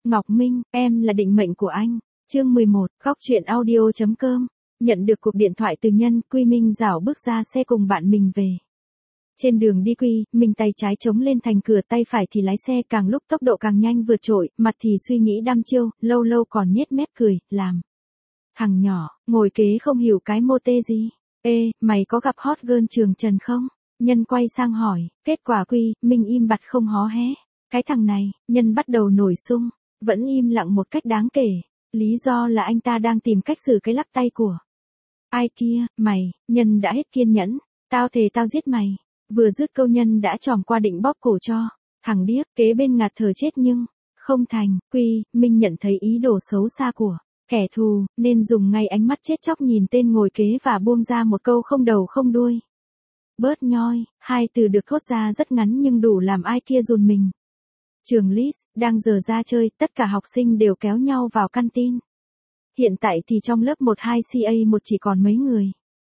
Ngọc Minh, em là định mệnh của anh. Chương 11, góc truyện audio.com. Nhận được cuộc điện thoại từ Nhân, Quy Minh rảo bước ra xe cùng bạn mình về. Trên đường đi Quy, mình tay trái chống lên thành cửa, tay phải thì lái xe, càng lúc tốc độ càng nhanh vượt trội, mặt thì suy nghĩ đăm chiêu, lâu lâu còn nhếch mép cười, làm. Thằng nhỏ, ngồi kế không hiểu cái mô tê gì. Ê, mày có gặp hot girl trường Trần không? Nhân quay sang hỏi, kết quả Quy, mình im bặt không hó hé. Cái thằng này, Nhân bắt đầu nổi sung, vẫn im lặng một cách đáng kể. Lý do là anh ta đang tìm cách xử cái lắc tay của. Ai kia, mày, Nhân đã hết kiên nhẫn. Tao thề tao giết mày. Vừa dứt câu Nhân đã chòm qua định bóp cổ cho. Thằng điếc, kế bên ngạt thở chết nhưng, không thành. Quy, Minh nhận thấy ý đồ xấu xa của kẻ thù, nên dùng ngay ánh mắt chết chóc nhìn tên ngồi kế và buông ra một câu không đầu không đuôi. Bớt nhoi, hai từ được thốt ra rất ngắn nhưng đủ làm ai kia run mình. Trường Lis, đang giờ ra chơi, tất cả học sinh đều kéo nhau vào canteen. Hiện tại thì trong lớp 12 CA1 chỉ còn mấy người.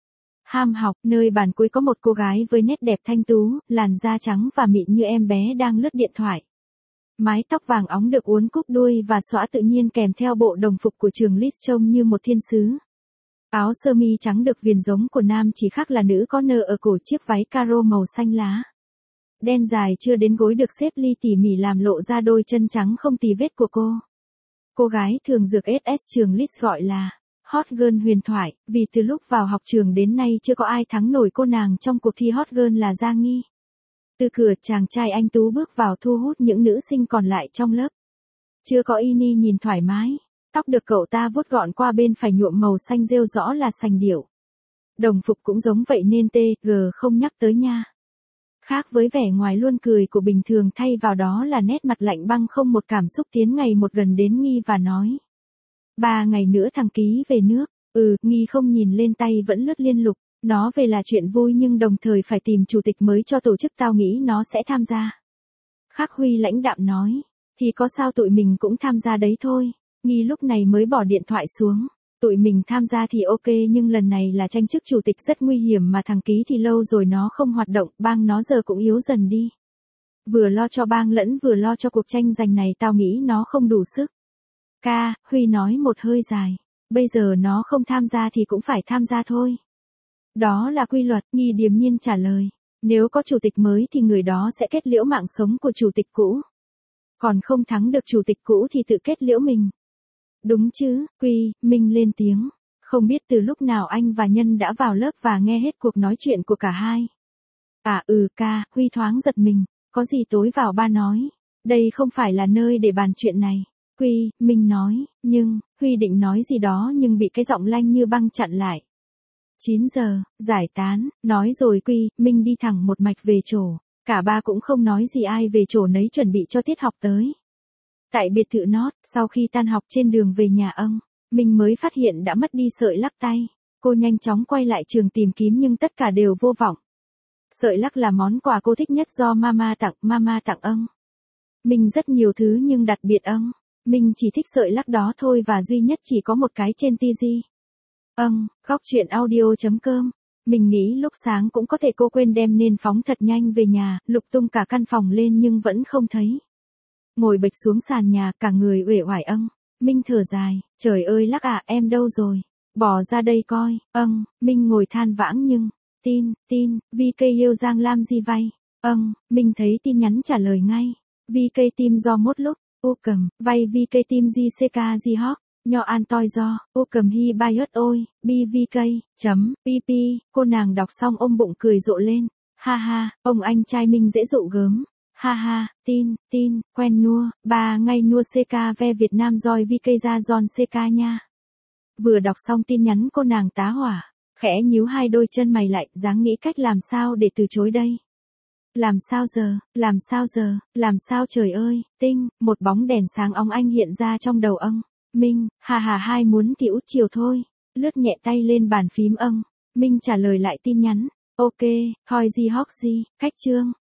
Ham học, nơi bàn cuối có một cô gái với nét đẹp thanh tú, làn da trắng và mịn như em bé đang lướt điện thoại. Mái tóc vàng óng được uốn cúc đuôi và xõa tự nhiên kèm theo bộ đồng phục của trường Lis trông như một thiên sứ. Áo sơ mi trắng được viền giống của nam, chỉ khác là nữ có nơ ở cổ, chiếc váy caro màu xanh lá. Đen dài chưa đến gối được xếp li tỉ mỉ làm lộ ra đôi chân trắng không tì vết của cô. Cô gái thường được SS trường Lis gọi là hot girl huyền thoại, vì từ lúc vào học trường đến nay chưa có ai thắng nổi cô nàng trong cuộc thi hot girl là Gia Nghi. Từ cửa chàng trai anh tú bước vào thu hút những nữ sinh còn lại trong lớp. Chưa có Ini nhìn thoải mái, tóc được cậu ta vuốt gọn qua bên phải nhuộm màu xanh rêu rõ là sành điệu. Đồng phục cũng giống vậy nên TG không nhắc tới nha. Khác với vẻ ngoài luôn cười của bình thường, thay vào đó là nét mặt lạnh băng không một cảm xúc, tiến ngày một gần đến Nghi và nói. 3 ngày nữa thằng Ký về nước. Nghi không nhìn lên, tay vẫn lướt liên lục. Nó về là chuyện vui nhưng đồng thời phải tìm chủ tịch mới cho tổ chức, tao nghĩ nó sẽ tham gia. Khắc Huy lãnh đạm nói. Thì có sao, tụi mình cũng tham gia đấy thôi. Nghi lúc này mới bỏ điện thoại xuống. Tụi mình tham gia thì ok nhưng lần này là tranh chức chủ tịch rất nguy hiểm mà thằng Ký thì lâu rồi nó không hoạt động, bang nó giờ cũng yếu dần đi. Vừa lo cho bang lẫn vừa lo cho cuộc tranh giành này, tao nghĩ nó không đủ sức. Ca, Huy nói một hơi dài. Bây giờ nó không tham gia thì cũng phải tham gia thôi. Đó là quy luật, Nghi điềm nhiên trả lời. Nếu có chủ tịch mới thì người đó sẽ kết liễu mạng sống của chủ tịch cũ. Còn không thắng được chủ tịch cũ thì tự kết liễu mình. Đúng chứ, Quy, Minh lên tiếng. Không biết từ lúc nào anh và Nhân đã vào lớp và nghe hết cuộc nói chuyện của cả hai. Ca, Huy thoáng giật mình. Có gì tối vào ba nói. Đây không phải là nơi để bàn chuyện này. Quy, Minh nói, nhưng, Huy định nói gì đó nhưng bị cái giọng lanh như băng chặn lại. 9 giờ, giải tán, nói rồi Quy, Minh đi thẳng một mạch về chỗ. Cả ba cũng không nói gì, ai về chỗ nấy chuẩn bị cho tiết học tới. Tại biệt thự Nót, sau khi tan học trên đường về nhà ông, Minh mới phát hiện đã mất đi sợi lắc tay. Cô nhanh chóng quay lại trường tìm kiếm nhưng tất cả đều vô vọng. Sợi lắc là món quà cô thích nhất do mama tặng ông. Minh rất nhiều thứ nhưng đặc biệt ông. Minh chỉ thích sợi lắc đó thôi và duy nhất chỉ có một cái trên TV. Góc truyện audio.com. Mình nghĩ lúc sáng cũng có thể cô quên đem nên phóng thật nhanh về nhà, lục tung cả căn phòng lên nhưng vẫn không thấy. Ngồi bệch xuống sàn nhà, cả người uể oải. Minh thở dài, trời ơi lắc à, em đâu rồi? Bỏ ra đây coi. Minh ngồi than vãng nhưng, tin, VK yêu Giang Lam gì vay? Minh thấy tin nhắn trả lời ngay. VK team do mốt lúc, u cầm, vay VK team GCK gì hóc, nho an toi do, u cầm hi bayot ôi, BVK, pp, cô nàng đọc xong ôm bụng cười rộ lên. Ha ha, ông anh trai Minh dễ dụ gớm. Ha ha, tin, quen nua, bà ngay nua CK ve Việt Nam rồi VK ra giòn CK nha. Vừa đọc xong tin nhắn cô nàng tá hỏa, khẽ nhíu hai đôi chân mày lại, dáng nghĩ cách làm sao để từ chối đây. Làm sao trời ơi, tinh, một bóng đèn sáng óng ánh hiện ra trong đầu ông. Minh, hai muốn thì út chiều thôi. Lướt nhẹ tay lên bàn phím. Minh trả lời lại tin nhắn. Ok, thôi gì hóc gì, cách chương.